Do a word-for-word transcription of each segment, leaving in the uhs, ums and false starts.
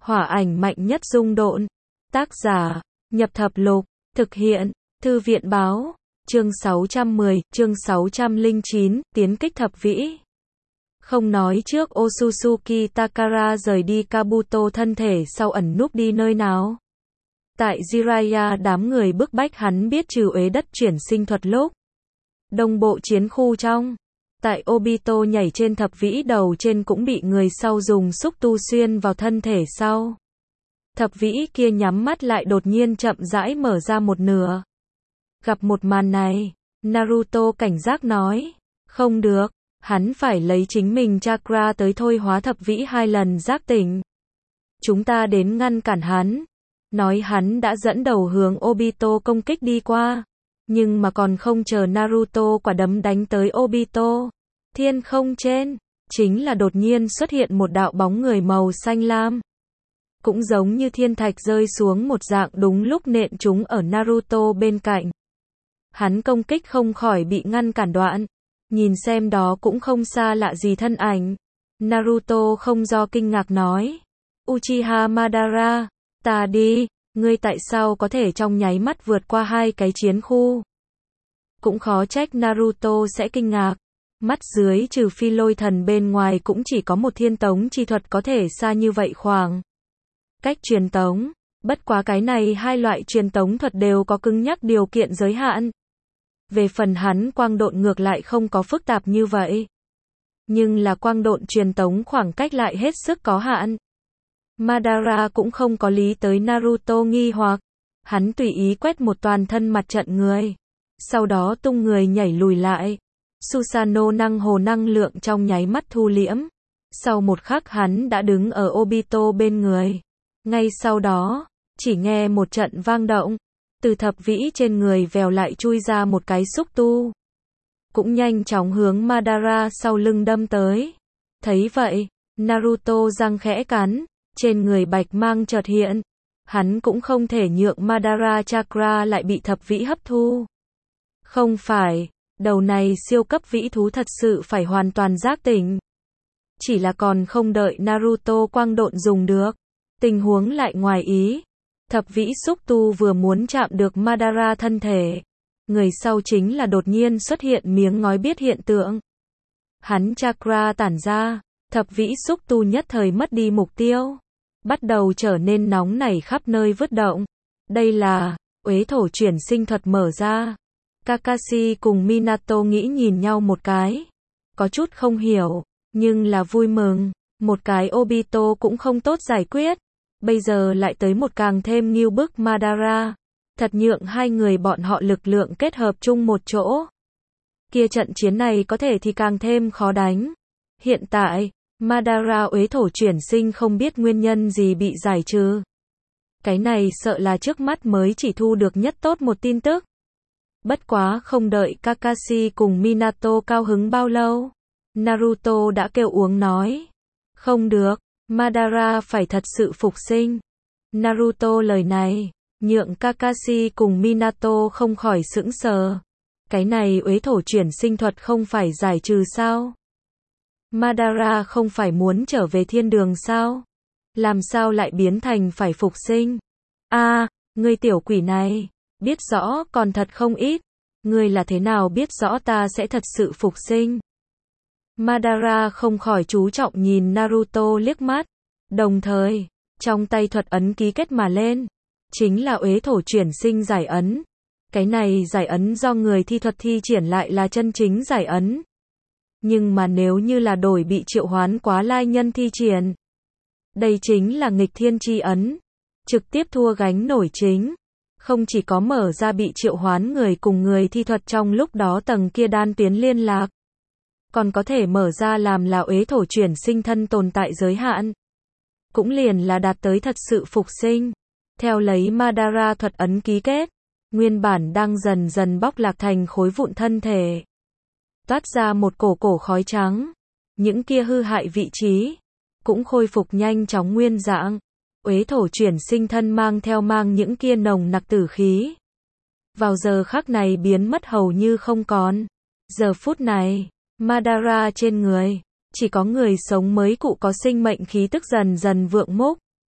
Hỏa ảnh mạnh nhất dung độn. Tác giả, Nhập Thập Lục. Thực hiện, Thư viện báo. Chương sáu trăm mười, chương sáu trăm lẻ chín, tiến kích thập vĩ. Không nói trước Otsutsuki Takara rời đi Kabuto thân thể sau ẩn núp đi nơi nào. Tại Jiraiya đám người bức bách hắn biết trừ uế đất chuyển sinh thuật lúc đông bộ chiến khu trong. Tại Obito nhảy trên thập vĩ đầu trên cũng bị người sau dùng xúc tu xuyên vào thân thể sau. Thập vĩ kia nhắm mắt lại đột nhiên chậm rãi mở ra một nửa. Gặp một màn này, Naruto cảnh giác nói, không được, hắn phải lấy chính mình chakra tới thôi hóa thập vĩ hai lần giác tỉnh. Chúng ta đến ngăn cản hắn. Nói hắn đã dẫn đầu hướng Obito công kích đi qua. Nhưng mà còn không chờ Naruto quả đấm đánh tới Obito, thiên không trên, chính là đột nhiên xuất hiện một đạo bóng người màu xanh lam. Cũng giống như thiên thạch rơi xuống một dạng đúng lúc nện chúng ở Naruto bên cạnh. Hắn công kích không khỏi bị ngăn cản đoạn. Nhìn xem đó cũng không xa lạ gì thân ảnh. Naruto không do kinh ngạc nói. Uchiha Madara, ta đi, ngươi tại sao có thể trong nháy mắt vượt qua hai cái chiến khu? Cũng khó trách Naruto sẽ kinh ngạc. Mắt dưới trừ phi lôi thần bên ngoài cũng chỉ có một thiên tống chi thuật có thể xa như vậy khoảng cách truyền tống. Bất quá cái này hai loại truyền tống thuật đều có cứng nhắc điều kiện giới hạn. Về phần hắn quang độn ngược lại không có phức tạp như vậy. Nhưng là quang độn truyền tống khoảng cách lại hết sức có hạn. Madara cũng không có lý tới Naruto nghi hoặc. Hắn tùy ý quét một toàn thân mặt trận người. Sau đó tung người nhảy lùi lại. Susanoo năng hồ năng lượng trong nháy mắt thu liễm. Sau một khắc hắn đã đứng ở Obito bên người. Ngay sau đó, chỉ nghe một trận vang động. Từ thập vĩ trên người vèo lại chui ra một cái xúc tu. Cũng nhanh chóng hướng Madara sau lưng đâm tới. Thấy vậy, Naruto răng khẽ cắn. Trên người bạch mang chợt hiện. Hắn cũng không thể nhượng Madara chakra lại bị thập vĩ hấp thu. Không phải, đầu này siêu cấp vĩ thú thật sự phải hoàn toàn giác tỉnh. Chỉ là còn không đợi Naruto quang độn dùng được. Tình huống lại ngoài ý. Thập vĩ xúc tu vừa muốn chạm được Madara thân thể. Người sau chính là đột nhiên xuất hiện miếng ngói biết hiện tượng. Hắn chakra tản ra. Thập vĩ xúc tu nhất thời mất đi mục tiêu. Bắt đầu trở nên nóng nảy khắp nơi vứt động. Đây là uế thổ chuyển sinh thuật mở ra. Kakashi cùng Minato nghĩ nhìn nhau một cái. Có chút không hiểu, nhưng là vui mừng. Một cái Obito cũng không tốt giải quyết. Bây giờ lại tới một càng thêm nghiêu bức Madara. Thật nhượng hai người bọn họ lực lượng kết hợp chung một chỗ. Kia trận chiến này có thể thì càng thêm khó đánh. Hiện tại, Madara uế thổ chuyển sinh không biết nguyên nhân gì bị giải trừ. Cái này sợ là trước mắt mới chỉ thu được nhất tốt một tin tức. Bất quá không đợi Kakashi cùng Minato cao hứng bao lâu. Naruto đã kêu uống nói. Không được, Madara phải thật sự phục sinh. Naruto lời này, nhượng Kakashi cùng Minato không khỏi sững sờ. Cái này uế thổ chuyển sinh thuật không phải giải trừ sao? Madara không phải muốn trở về thiên đường sao? Làm sao lại biến thành phải phục sinh? A, à, ngươi tiểu quỷ này, biết rõ còn thật không ít. Ngươi là thế nào biết rõ ta sẽ thật sự phục sinh? Madara không khỏi chú trọng nhìn Naruto liếc mắt. Đồng thời, trong tay thuật ấn ký kết mà lên. Chính là uế thổ chuyển sinh giải ấn. Cái này giải ấn do người thi thuật thi triển lại là chân chính giải ấn. Nhưng mà nếu như là đổi bị triệu hoán quá lai nhân thi triển. Đây chính là nghịch thiên chi ấn. Trực tiếp thua gánh nổi chính. Không chỉ có mở ra bị triệu hoán người cùng người thi thuật trong lúc đó tầng kia đan tuyến liên lạc. Còn có thể mở ra làm là uế thổ chuyển sinh thân tồn tại giới hạn. Cũng liền là đạt tới thật sự phục sinh. Theo lấy Madara thuật ấn ký kết. Nguyên bản đang dần dần bóc lạc thành khối vụn thân thể. Toát ra một cổ cổ khói trắng. Những kia hư hại vị trí. Cũng khôi phục nhanh chóng nguyên dạng. Uế thổ chuyển sinh thân mang theo mang những kia nồng nặc tử khí. Vào giờ khắc này biến mất hầu như không còn. Giờ phút này, Madara trên người, chỉ có người sống mới cụ có sinh mệnh khí tức dần dần vượng mốc.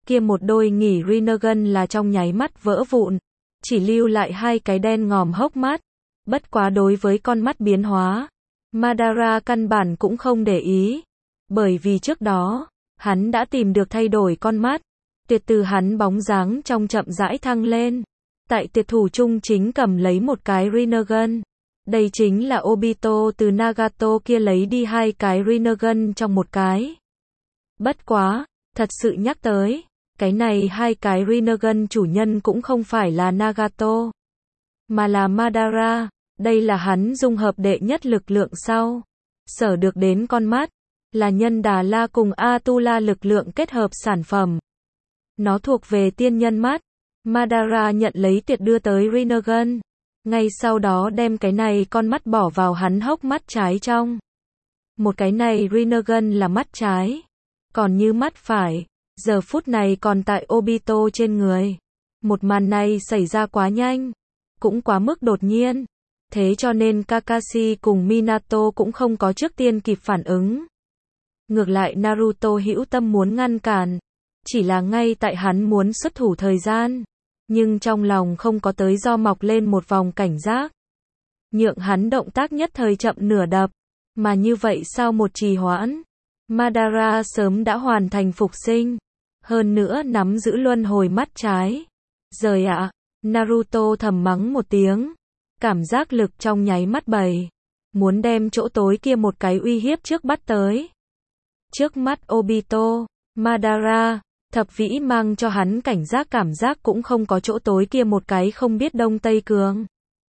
kia một đôi nghỉ Rinnegan là trong nháy mắt vỡ vụn, chỉ lưu lại hai cái đen ngòm hốc mắt. Bất quá đối với con mắt biến hóa, Madara căn bản cũng không để ý, bởi vì trước đó, hắn đã tìm được thay đổi con mắt. Tuyệt từ hắn bóng dáng trong chậm rãi thăng lên. Tại tuyệt thủ trung chính cầm lấy một cái Rinnegan. Đây chính là Obito từ Nagato kia lấy đi hai cái Rinnegan trong một cái. Bất quá, thật sự nhắc tới, cái này hai cái Rinnegan chủ nhân cũng không phải là Nagato, mà là Madara. Đây là hắn dung hợp đệ nhất lực lượng sau sở được đến con mắt, là nhân Đà La cùng Atula lực lượng kết hợp sản phẩm. Nó thuộc về tiên nhân mắt. Madara nhận lấy tuyệt đưa tới Rinnegan, ngay sau đó đem cái này con mắt bỏ vào hắn hốc mắt trái trong. Một cái này Rinnegan là mắt trái, còn như mắt phải, giờ phút này còn tại Obito trên người. Một màn này xảy ra quá nhanh, cũng quá mức đột nhiên, thế cho nên Kakashi cùng Minato cũng không có trước tiên kịp phản ứng. Ngược lại Naruto hữu tâm muốn ngăn cản, chỉ là ngay tại hắn muốn xuất thủ thời gian, nhưng trong lòng không có tới do mọc lên một vòng cảnh giác, nhượng hắn động tác nhất thời chậm nửa đập, mà như vậy sau một trì hoãn, Madara sớm đã hoàn thành phục sinh, hơn nữa nắm giữ luân hồi mắt trái. Rời ạ, à, Naruto thầm mắng một tiếng, cảm giác lực trong nháy mắt bầy, muốn đem chỗ tối kia một cái uy hiếp trước bắt tới. Trước mắt Obito, Madara, thập vĩ mang cho hắn cảnh giác cảm giác cũng không có chỗ tối kia một cái không biết đông tây cường.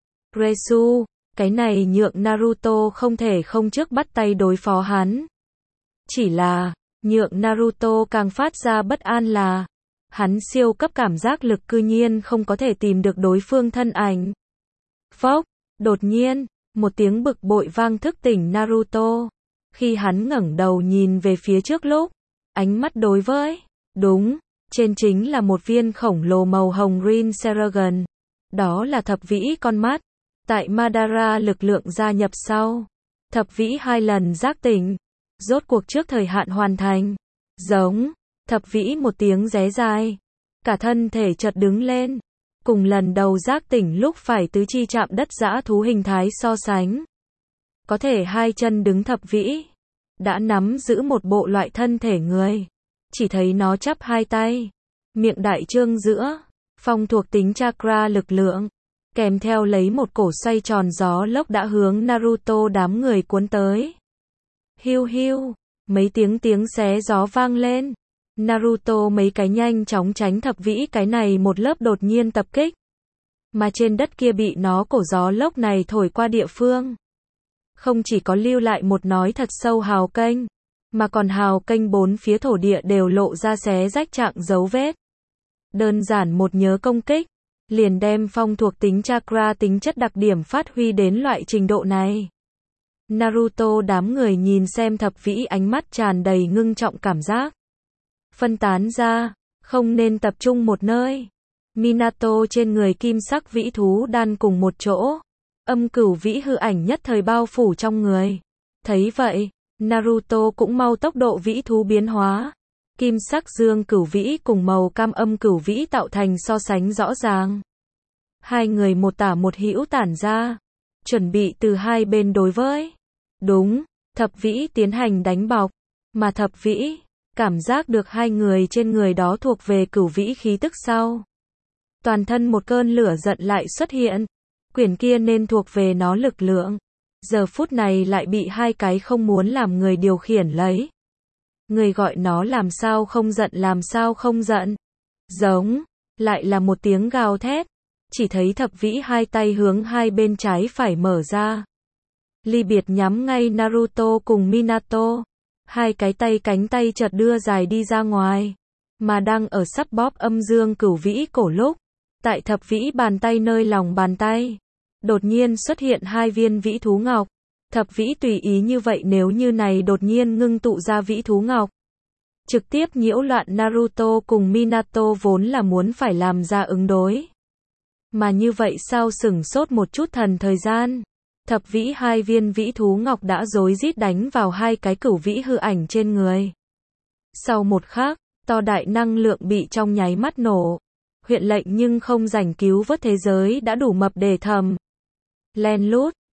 Resu, cái này nhượng Naruto không thể không trước bắt tay đối phó hắn. Chỉ là, nhượng Naruto càng phát ra bất an là, hắn siêu cấp cảm giác lực cư nhiên không có thể tìm được đối phương thân ảnh. Phốc, đột nhiên, một tiếng bực bội vang thức tỉnh Naruto. Khi hắn ngẩng đầu nhìn về phía trước lúc, ánh mắt đối với, đúng, trên chính là một viên khổng lồ màu hồng Rinnegan. Đó là thập vĩ con mắt. Tại Madara lực lượng gia nhập sau, thập vĩ hai lần giác tỉnh, rốt cuộc trước thời hạn hoàn thành. Giống, thập vĩ một tiếng ré dài, cả thân thể chợt đứng lên, cùng lần đầu giác tỉnh lúc phải tứ chi chạm đất dã thú hình thái so sánh. Có thể hai chân đứng thập vĩ, đã nắm giữ một bộ loại thân thể người. Chỉ thấy nó chắp hai tay, miệng đại trương giữa, phong thuộc tính chakra lực lượng, kèm theo lấy một cổ xoay tròn gió lốc đã hướng Naruto đám người cuốn tới. Hiu hiu, mấy tiếng tiếng xé gió vang lên. Naruto mấy cái nhanh chóng tránh thập vĩ cái này một lớp đột nhiên tập kích. Mà trên đất kia bị nó cổ gió lốc này thổi qua địa phương, không chỉ có lưu lại một nói thật sâu hào kênh, mà còn hào kênh bốn phía thổ địa đều lộ ra xé rách trạng dấu vết. Đơn giản một nhớ công kích, liền đem phong thuộc tính chakra tính chất đặc điểm phát huy đến loại trình độ này. Naruto đám người nhìn xem thập vĩ ánh mắt tràn đầy ngưng trọng cảm giác. Phân tán ra, không nên tập trung một nơi. Minato trên người kim sắc vĩ thú đan cùng một chỗ. Âm cửu vĩ hư ảnh nhất thời bao phủ trong người. Thấy vậy, Naruto cũng mau tốc độ vĩ thú biến hóa. Kim sắc dương cửu vĩ cùng màu cam âm cửu vĩ tạo thành so sánh rõ ràng. Hai người một tả một hữu tản ra, chuẩn bị từ hai bên đối với. Đúng, thập vĩ tiến hành đánh bọc, mà thập vĩ cảm giác được hai người trên người đó thuộc về cửu vĩ khí tức sau. Toàn thân một cơn lửa giận lại xuất hiện, quyển kia nên thuộc về nó lực lượng. Giờ phút này lại bị hai cái không muốn làm người điều khiển lấy. Người gọi nó làm sao không giận làm sao không giận. Giống, lại là một tiếng gào thét. Chỉ thấy thập vĩ hai tay hướng hai bên trái phải mở ra. Ly biệt nhắm ngay Naruto cùng Minato. Hai cái tay cánh tay chợt đưa dài đi ra ngoài. Mà đang ở sắp bóp âm dương cửu vĩ cổ lúc. Tại thập vĩ bàn tay nơi lòng bàn tay. Đột nhiên xuất hiện hai viên vĩ thú ngọc. Thập vĩ tùy ý như vậy nếu như này đột nhiên ngưng tụ ra vĩ thú ngọc. Trực tiếp nhiễu loạn Naruto cùng Minato vốn là muốn phải làm ra ứng đối. Mà như vậy sau sửng sốt một chút thần thời gian. Thập vĩ hai viên vĩ thú ngọc đã rối rít đánh vào hai cái cửu vĩ hư ảnh trên người. Sau một khắc, To đại năng lượng bị trong nháy mắt nổ. Huyện lệnh nhưng không rảnh cứu vớt thế giới đã đủ mập để thầm. Len lút.